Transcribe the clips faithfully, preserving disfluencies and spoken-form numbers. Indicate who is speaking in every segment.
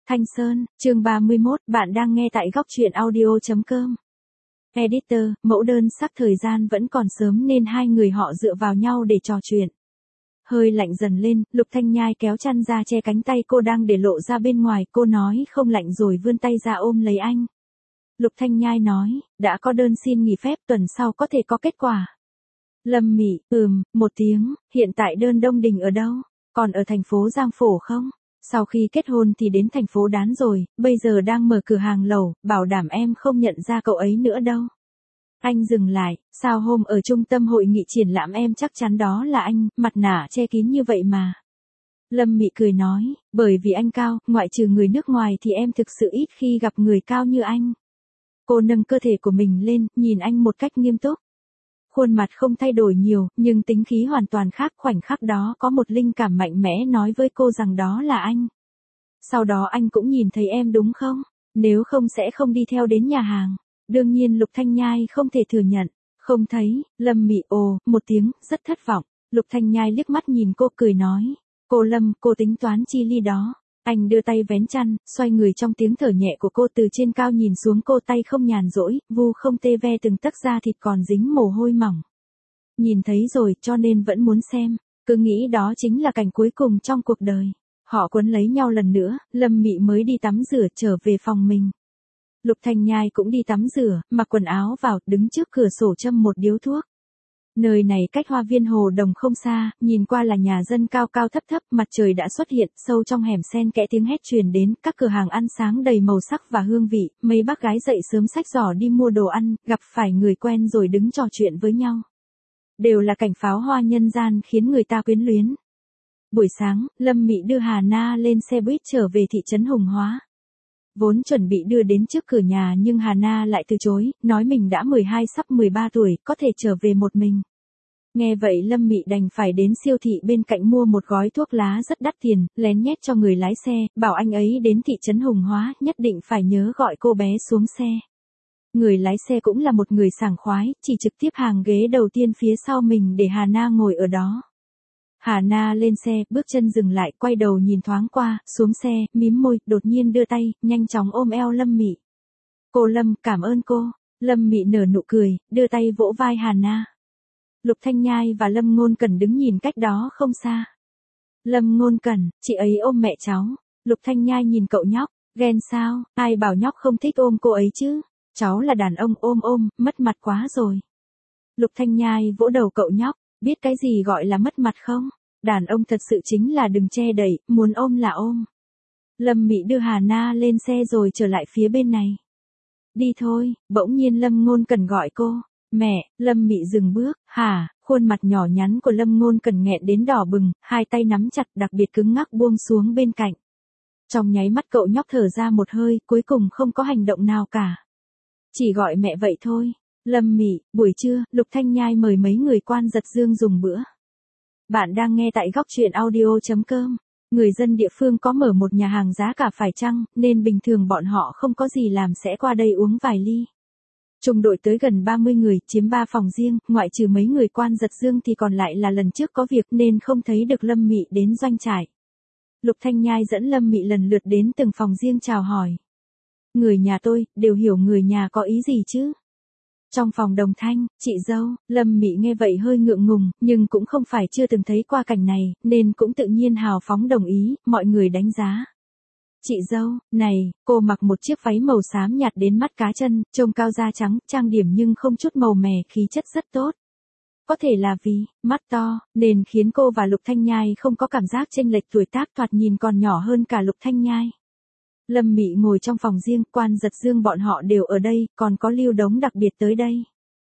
Speaker 1: Thanh Sơn, chương ba mươi mốt, bạn đang nghe tại góc truyện audio chấm com. Editor, mẫu đơn sắc thời gian vẫn còn sớm nên hai người họ dựa vào nhau để trò chuyện. Hơi lạnh dần lên, Lục Thanh Nhai kéo chăn ra che cánh tay cô đang để lộ ra bên ngoài, cô nói không lạnh rồi vươn tay ra ôm lấy anh. Lục Thanh Nhai nói, đã có đơn xin nghỉ phép tuần sau có thể có kết quả. Lâm Mị, ừm, một tiếng, hiện tại đơn Đông Đình ở đâu? Còn ở thành phố Giang Phổ không? Sau khi kết hôn thì đến thành phố Đán rồi, bây giờ đang mở cửa hàng lẩu, bảo đảm em không nhận ra cậu ấy nữa đâu. Anh dừng lại, sao hôm ở trung tâm hội nghị triển lãm em chắc chắn đó là anh, mặt nạ che kín như vậy mà. Lâm Mị cười nói, bởi vì anh cao, ngoại trừ người nước ngoài thì em thực sự ít khi gặp người cao như anh. Cô nâng cơ thể của mình lên, nhìn anh một cách nghiêm túc. Khuôn mặt không thay đổi nhiều, nhưng tính khí hoàn toàn khác, khoảnh khắc đó có một linh cảm mạnh mẽ nói với cô rằng đó là anh. Sau đó anh cũng nhìn thấy em đúng không? Nếu không sẽ không đi theo đến nhà hàng. Đương nhiên Lục Thanh Nhai không thể thừa nhận. Không thấy, Lâm Mị ồ, một tiếng, rất thất vọng. Lục Thanh Nhai liếc mắt nhìn cô cười nói. Cô Lâm, cô tính toán chi ly đó. Anh đưa tay vén chăn, xoay người trong tiếng thở nhẹ của cô từ trên cao nhìn xuống cô tay không nhàn rỗi, vu không tê ve từng tấc da thịt còn dính mồ hôi mỏng. Nhìn thấy rồi cho nên vẫn muốn xem, cứ nghĩ đó chính là cảnh cuối cùng trong cuộc đời. Họ quấn lấy nhau lần nữa, Lâm Mị mới đi tắm rửa trở về phòng mình. Lục Thanh Nhai cũng đi tắm rửa, mặc quần áo vào, đứng trước cửa sổ châm một điếu thuốc. Nơi này cách hoa viên Hồ Đồng không xa, nhìn qua là nhà dân cao cao thấp thấp, mặt trời đã xuất hiện, sâu trong hẻm xen kẽ tiếng hét truyền đến, các cửa hàng ăn sáng đầy màu sắc và hương vị, mấy bác gái dậy sớm xách giỏ đi mua đồ ăn, gặp phải người quen rồi đứng trò chuyện với nhau. Đều là cảnh pháo hoa nhân gian khiến người ta quyến luyến. Buổi sáng, Lâm Mị đưa Hà Na lên xe buýt trở về thị trấn Hùng Hóa. Vốn chuẩn bị đưa đến trước cửa nhà nhưng Hà Na lại từ chối, nói mình đã mười hai sắp mười ba tuổi, có thể trở về một mình. Nghe vậy Lâm Mị đành phải đến siêu thị bên cạnh mua một gói thuốc lá rất đắt tiền, lén nhét cho người lái xe, bảo anh ấy đến thị trấn Hùng Hóa, nhất định phải nhớ gọi cô bé xuống xe. Người lái xe cũng là một người sảng khoái, chỉ trực tiếp hàng ghế đầu tiên phía sau mình để Hà Na ngồi ở đó. Hà Na lên xe, bước chân dừng lại, quay đầu nhìn thoáng qua, xuống xe, mím môi, đột nhiên đưa tay, nhanh chóng ôm eo Lâm Mị. Cô Lâm, cảm ơn cô. Lâm Mị nở nụ cười, đưa tay vỗ vai Hà Na. Lục Thanh Nhai và Lâm Ngôn Cẩn đứng nhìn cách đó không xa. Lâm Ngôn Cẩn, chị ấy ôm mẹ cháu. Lục Thanh Nhai nhìn cậu nhóc, ghen sao, ai bảo nhóc không thích ôm cô ấy chứ. Cháu là đàn ông ôm ôm, mất mặt quá rồi. Lục Thanh Nhai vỗ đầu cậu nhóc, biết cái gì gọi là mất mặt không? Đàn ông thật sự chính là đừng che đậy, muốn ôm là ôm. Lâm Mị đưa Hà Na lên xe rồi trở lại phía bên này. Đi thôi, bỗng nhiên Lâm Ngôn Cẩn gọi cô. Mẹ, Lâm Mị dừng bước, hả, khuôn mặt nhỏ nhắn của Lâm Ngôn Cẩn nghẹn đến đỏ bừng, hai tay nắm chặt đặc biệt cứng ngắc buông xuống bên cạnh. Trong nháy mắt cậu nhóc thở ra một hơi, cuối cùng không có hành động nào cả. Chỉ gọi mẹ vậy thôi. Lâm Mị, buổi trưa, Lục Thanh Nhai mời mấy người quan giật dương dùng bữa. Bạn đang nghe tại góc truyện audio chấm com. Người dân địa phương có mở một nhà hàng giá cả phải chăng, nên bình thường bọn họ không có gì làm sẽ qua đây uống vài ly. Trung đội tới gần ba mươi người, chiếm ba phòng riêng, ngoại trừ mấy người quan giật dương thì còn lại là lần trước có việc nên không thấy được Lâm Mị đến doanh trại. Lục Thanh Nhai dẫn Lâm Mị lần lượt đến từng phòng riêng chào hỏi. Người nhà tôi, đều hiểu người nhà có ý gì chứ? Trong phòng Đồng Thanh, chị dâu, Lâm Mị nghe vậy hơi ngượng ngùng, nhưng cũng không phải chưa từng thấy qua cảnh này, nên cũng tự nhiên hào phóng đồng ý, mọi người đánh giá. Chị dâu, này, cô mặc một chiếc váy màu xám nhạt đến mắt cá chân, trông cao da trắng, trang điểm nhưng không chút màu mè, khí chất rất tốt. Có thể là vì, mắt to, nên khiến cô và Lục Thanh Nhai không có cảm giác chênh lệch tuổi tác, thoạt nhìn còn nhỏ hơn cả Lục Thanh Nhai. Lâm Mị ngồi trong phòng riêng, quan giật dương bọn họ đều ở đây, còn có Lưu Đống đặc biệt tới đây.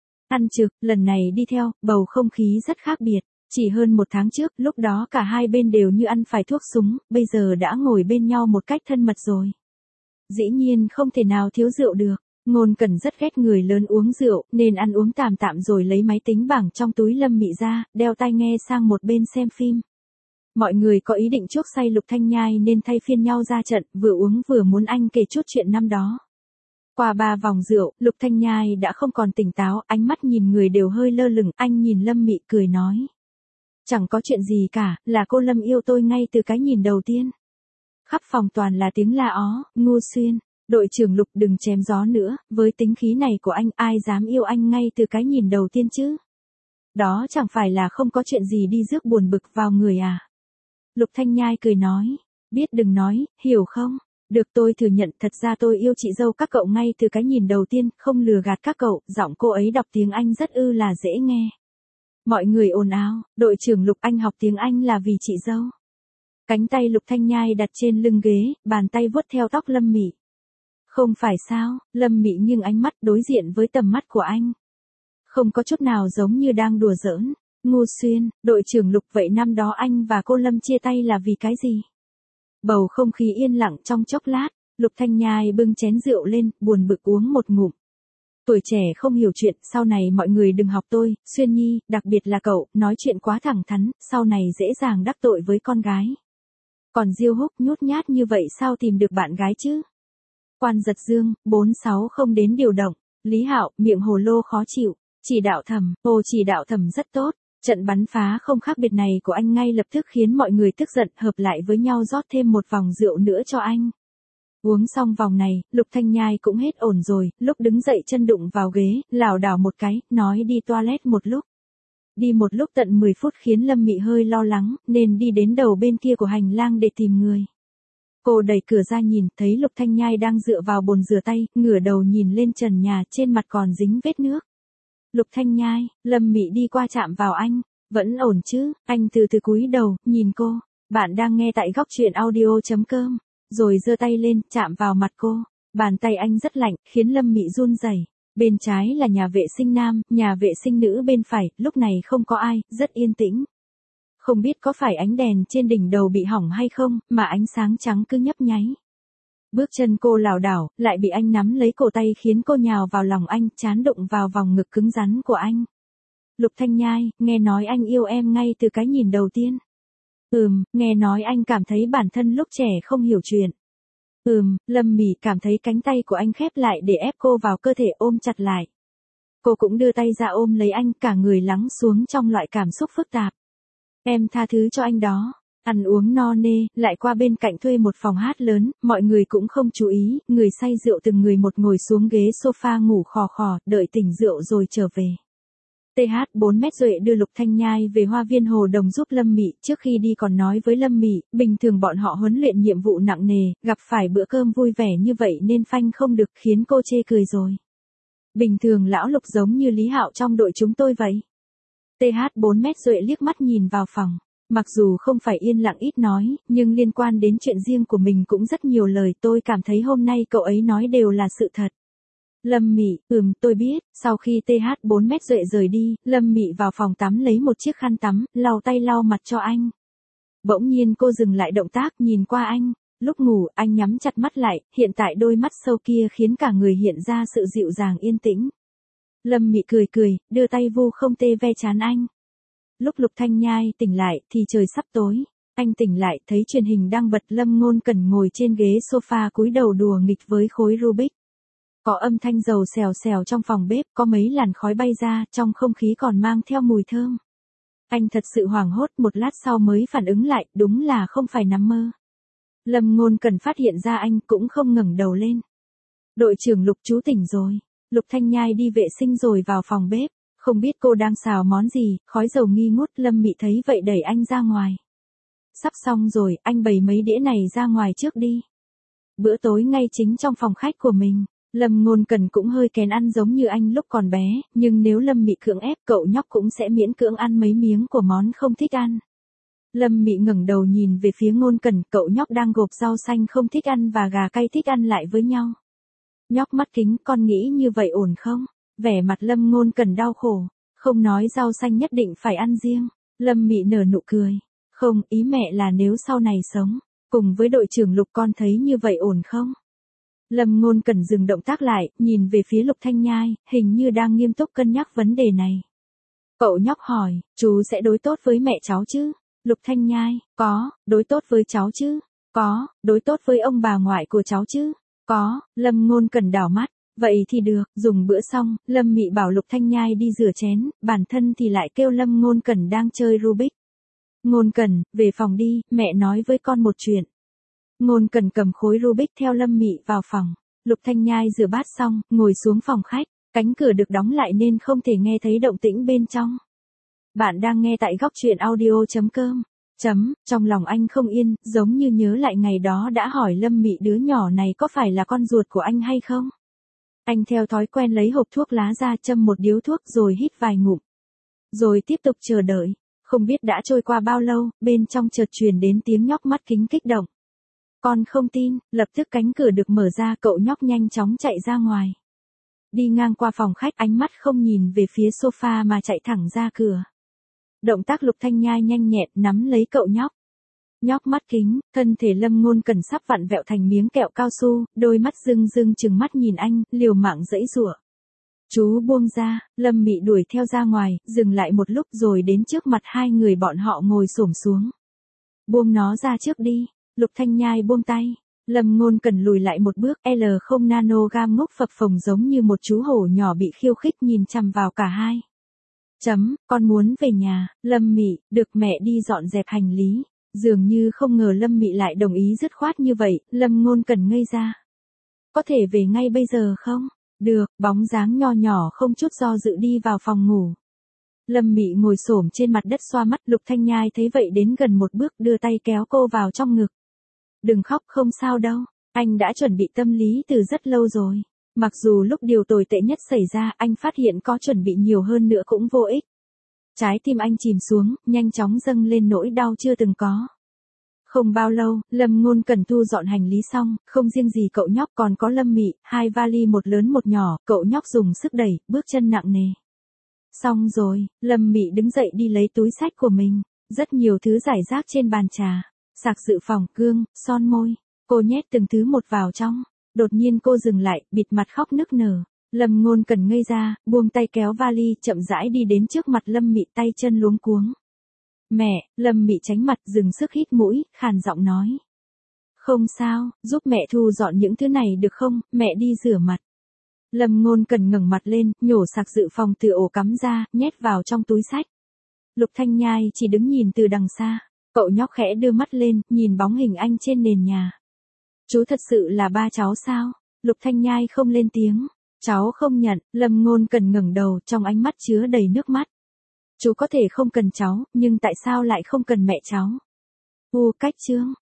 Speaker 1: Ăn trực, lần này đi theo, bầu không khí rất khác biệt. Chỉ hơn một tháng trước, lúc đó cả hai bên đều như ăn phải thuốc súng, bây giờ đã ngồi bên nhau một cách thân mật rồi. Dĩ nhiên không thể nào thiếu rượu được. Ngôn Cẩn rất ghét người lớn uống rượu, nên ăn uống tạm tạm rồi lấy máy tính bảng trong túi Lâm Mị ra, đeo tai nghe sang một bên xem phim. Mọi người có ý định chuốc say Lục Thanh Nhai nên thay phiên nhau ra trận, vừa uống vừa muốn anh kể chút chuyện năm đó. Qua ba vòng rượu, Lục Thanh Nhai đã không còn tỉnh táo, ánh mắt nhìn người đều hơi lơ lửng, anh nhìn Lâm Mị cười nói. Chẳng có chuyện gì cả, là cô Lâm yêu tôi ngay từ cái nhìn đầu tiên. Khắp phòng toàn là tiếng la ó, ngu xuyên. Đội trưởng Lục đừng chém gió nữa, với tính khí này của anh ai dám yêu anh ngay từ cái nhìn đầu tiên chứ. Đó chẳng phải là không có chuyện gì đi rước buồn bực vào người à. Lục Thanh Nhai cười nói, biết đừng nói, hiểu không? Được tôi thừa nhận thật ra tôi yêu chị dâu các cậu ngay từ cái nhìn đầu tiên, không lừa gạt các cậu, giọng cô ấy đọc tiếng Anh rất ư là dễ nghe. Mọi người ồn ào, đội trưởng Lục anh học tiếng Anh là vì chị dâu. Cánh tay Lục Thanh Nhai đặt trên lưng ghế, bàn tay vuốt theo tóc Lâm Mị. Không phải sao, Lâm Mị nghiêng ánh mắt đối diện với tầm mắt của anh. Không có chút nào giống như đang đùa giỡn. Ngu xuyên, đội trưởng Lục vậy năm đó anh và cô Lâm chia tay là vì cái gì? Bầu không khí yên lặng trong chốc lát, Lục Thanh Nhai bưng chén rượu lên, buồn bực uống một ngụm. Tuổi trẻ không hiểu chuyện, sau này mọi người đừng học tôi, Xuyên Nhi, đặc biệt là cậu, nói chuyện quá thẳng thắn, sau này dễ dàng đắc tội với con gái. Còn Diêu Húc nhút nhát như vậy sao tìm được bạn gái chứ? Quan Giật Dương, bốn sáu không đến điều động, Lý Hạo, miệng hồ lô khó chịu, chỉ đạo Thẩm, ồ chỉ đạo Thẩm rất tốt. Trận bắn phá không khác biệt này của anh ngay lập tức khiến mọi người tức giận, hợp lại với nhau rót thêm một vòng rượu nữa cho anh. Uống xong vòng này, Lục Thanh Nhai cũng hết ổn rồi, lúc đứng dậy chân đụng vào ghế, lảo đảo một cái, nói đi toilet một lúc. Đi một lúc tận mười phút khiến Lâm Mị hơi lo lắng, nên đi đến đầu bên kia của hành lang để tìm người. Cô đẩy cửa ra nhìn, thấy Lục Thanh Nhai đang dựa vào bồn rửa tay, ngửa đầu nhìn lên trần nhà, trên mặt còn dính vết nước. Lục Thanh Nhai, Lâm Mị đi qua chạm vào anh, vẫn ổn chứ? Anh từ từ cúi đầu, nhìn cô. Bạn đang nghe tại góc truyện audio chấm com. Rồi giơ tay lên, chạm vào mặt cô. Bàn tay anh rất lạnh, khiến Lâm Mị run rẩy. Bên trái là nhà vệ sinh nam, nhà vệ sinh nữ bên phải, lúc này không có ai, rất yên tĩnh. Không biết có phải ánh đèn trên đỉnh đầu bị hỏng hay không, mà ánh sáng trắng cứ nhấp nháy. Bước chân cô lảo đảo, lại bị anh nắm lấy cổ tay khiến cô nhào vào lòng anh, trán đụng vào vòng ngực cứng rắn của anh. Lục Thanh Nhai, nghe nói anh yêu em ngay từ cái nhìn đầu tiên. Ừm, nghe nói anh cảm thấy bản thân lúc trẻ không hiểu chuyện. Ừm, Lâm Mị cảm thấy cánh tay của anh khép lại để ép cô vào cơ thể ôm chặt lại. Cô cũng đưa tay ra ôm lấy anh, cả người lắng xuống trong loại cảm xúc phức tạp. Em tha thứ cho anh đó. Ăn uống no nê, lại qua bên cạnh thuê một phòng hát lớn, mọi người cũng không chú ý, người say rượu từng người một ngồi xuống ghế sofa ngủ khò khò, đợi tỉnh rượu rồi trở về. tê hát bốn mét Duệ đưa Lục Thanh Nhai về Hoa Viên Hồ Đồng giúp Lâm Mị, trước khi đi còn nói với Lâm Mị, bình thường bọn họ huấn luyện nhiệm vụ nặng nề, gặp phải bữa cơm vui vẻ như vậy nên phanh không được, khiến cô chê cười rồi. Bình thường lão Lục giống như Lý Hạo trong đội chúng tôi vậy. tê hát bốn mét Duệ liếc mắt nhìn vào phòng. Mặc dù không phải yên lặng ít nói, nhưng liên quan đến chuyện riêng của mình cũng rất nhiều lời, tôi cảm thấy hôm nay cậu ấy nói đều là sự thật. Lâm Mị, ừm, tôi biết. Sau khi tê hát bốn mét Duệ rời đi, Lâm Mị vào phòng tắm lấy một chiếc khăn tắm, lau tay lau mặt cho anh. Bỗng nhiên cô dừng lại động tác, nhìn qua anh. Lúc ngủ, anh nhắm chặt mắt lại, hiện tại đôi mắt sâu kia khiến cả người hiện ra sự dịu dàng yên tĩnh. Lâm Mị cười cười, đưa tay vu không tê ve trán anh. Lúc Lục Thanh Nhai tỉnh lại thì trời sắp tối. Anh tỉnh lại thấy truyền hình đang bật, Lâm Ngôn Cẩn ngồi trên ghế sofa cúi đầu đùa nghịch với khối Rubik. Có âm thanh dầu xèo xèo trong phòng bếp, có mấy làn khói bay ra, trong không khí còn mang theo mùi thơm. Anh thật sự hoảng hốt, một lát sau mới phản ứng lại, đúng là không phải nằm mơ. Lâm Ngôn Cẩn phát hiện ra anh cũng không ngẩng đầu lên. Đội trưởng Lục chú tỉnh rồi. Lục Thanh Nhai đi vệ sinh rồi vào phòng bếp. Không biết cô đang xào món gì, khói dầu nghi ngút, Lâm Mị thấy vậy đẩy anh ra ngoài. Sắp xong rồi, anh bày mấy đĩa này ra ngoài trước đi. Bữa tối ngay chính trong phòng khách của mình. Lâm Ngôn Cẩn cũng hơi kén ăn giống như anh lúc còn bé, nhưng nếu Lâm Mị cưỡng ép cậu nhóc cũng sẽ miễn cưỡng ăn mấy miếng của món không thích ăn. Lâm Mị ngẩng đầu nhìn về phía Ngôn Cẩn, cậu nhóc đang gộp rau xanh không thích ăn và gà cay thích ăn lại với nhau. Nhóc mắt kính, con nghĩ như vậy ổn không? Vẻ mặt Lâm Ngôn Cẩn đau khổ, không nói rau xanh nhất định phải ăn riêng. Lâm Mị nở nụ cười. Không, ý mẹ là nếu sau này sống cùng với đội trưởng Lục con thấy như vậy ổn không? Lâm Ngôn Cẩn dừng động tác lại, nhìn về phía Lục Thanh Nhai, hình như đang nghiêm túc cân nhắc vấn đề này. Cậu nhóc hỏi, chú sẽ đối tốt với mẹ cháu chứ? Lục Thanh Nhai, có, đối tốt với cháu chứ? Có, đối tốt với ông bà ngoại của cháu chứ? Có. Lâm Ngôn Cẩn đảo mắt. Vậy thì được, dùng bữa xong, Lâm Mị bảo Lục Thanh Nhai đi rửa chén, bản thân thì lại kêu Lâm Ngôn Cẩn đang chơi Rubik. Ngôn Cẩn, về phòng đi, mẹ nói với con một chuyện. Ngôn Cần cầm khối Rubik theo Lâm Mị vào phòng. Lục Thanh Nhai rửa bát xong, ngồi xuống phòng khách, cánh cửa được đóng lại nên không thể nghe thấy động tĩnh bên trong. Bạn đang nghe tại góc truyện audio chấm com. Chấm, trong lòng anh không yên, giống như nhớ lại ngày đó đã hỏi Lâm Mị đứa nhỏ này có phải là con ruột của anh hay không. Anh theo thói quen lấy hộp thuốc lá ra châm một điếu thuốc rồi hít vài ngụm. Rồi tiếp tục chờ đợi. Không biết đã trôi qua bao lâu, bên trong chợt truyền đến tiếng nhóc mắt kính kích động. Con không tin, lập tức cánh cửa được mở ra, cậu nhóc nhanh chóng chạy ra ngoài. Đi ngang qua phòng khách, ánh mắt không nhìn về phía sofa mà chạy thẳng ra cửa. Động tác Lục Thanh Nhai nhanh nhẹn nắm lấy cậu nhóc. Nhóc mắt kính, thân thể Lâm Ngôn Cần sắp vặn vẹo thành miếng kẹo cao su, đôi mắt rưng rưng trừng mắt nhìn anh, liều mạng giãy giụa. Chú buông ra, Lâm Mị đuổi theo ra ngoài, dừng lại một lúc rồi đến trước mặt hai người bọn họ ngồi xổm xuống. Buông nó ra trước đi. Lục Thanh Nhai buông tay. Lâm Ngôn Cần lùi lại một bước, L không nanogam ngốc phập phồng giống như một chú hổ nhỏ bị khiêu khích nhìn chằm vào cả hai. Chấm, con muốn về nhà. Lâm Mị, được mẹ đi dọn dẹp hành lý. Dường như không ngờ Lâm Mị lại đồng ý dứt khoát như vậy, Lâm Ngôn Cần ngây ra. Có thể về ngay bây giờ không? Được, bóng dáng nho nhỏ không chút do dự đi vào phòng ngủ. Lâm Mị ngồi xổm trên mặt đất xoa mắt, Lục Thanh Nhai thấy vậy đến gần một bước đưa tay kéo cô vào trong ngực. Đừng khóc, không sao đâu, anh đã chuẩn bị tâm lý từ rất lâu rồi. Mặc dù lúc điều tồi tệ nhất xảy ra anh phát hiện có chuẩn bị nhiều hơn nữa cũng vô ích. Trái tim anh chìm xuống, nhanh chóng dâng lên nỗi đau chưa từng có. Không bao lâu, Lâm Ngôn Cần thu dọn hành lý xong, không riêng gì cậu nhóc còn có Lâm Mị, hai vali một lớn một nhỏ, cậu nhóc dùng sức đẩy, bước chân nặng nề. Xong rồi, Lâm Mị đứng dậy đi lấy túi xách của mình, rất nhiều thứ rải rác trên bàn trà, sạc dự phòng, gương, son môi, cô nhét từng thứ một vào trong. Đột nhiên cô dừng lại, bịt mặt khóc nức nở. Lâm Ngôn Cần ngây ra, buông tay kéo vali, chậm rãi đi đến trước mặt Lâm Mị, tay chân luống cuống. Mẹ, Lâm Mị tránh mặt, dừng sức hít mũi, khàn giọng nói. Không sao, giúp mẹ thu dọn những thứ này được không, mẹ đi rửa mặt. Lâm Ngôn Cần ngẩng mặt lên, nhổ sạc dự phòng từ ổ cắm ra, nhét vào trong túi xách. Lục Thanh Nhai chỉ đứng nhìn từ đằng xa, cậu nhóc khẽ đưa mắt lên, nhìn bóng hình anh trên nền nhà. Chú thật sự là ba cháu sao? Lục Thanh Nhai không lên tiếng. Cháu không nhận, Lâm Ngôn Cần ngẩng đầu, trong ánh mắt chứa đầy nước mắt. Chú có thể không cần cháu, nhưng tại sao lại không cần mẹ cháu? U cách chương.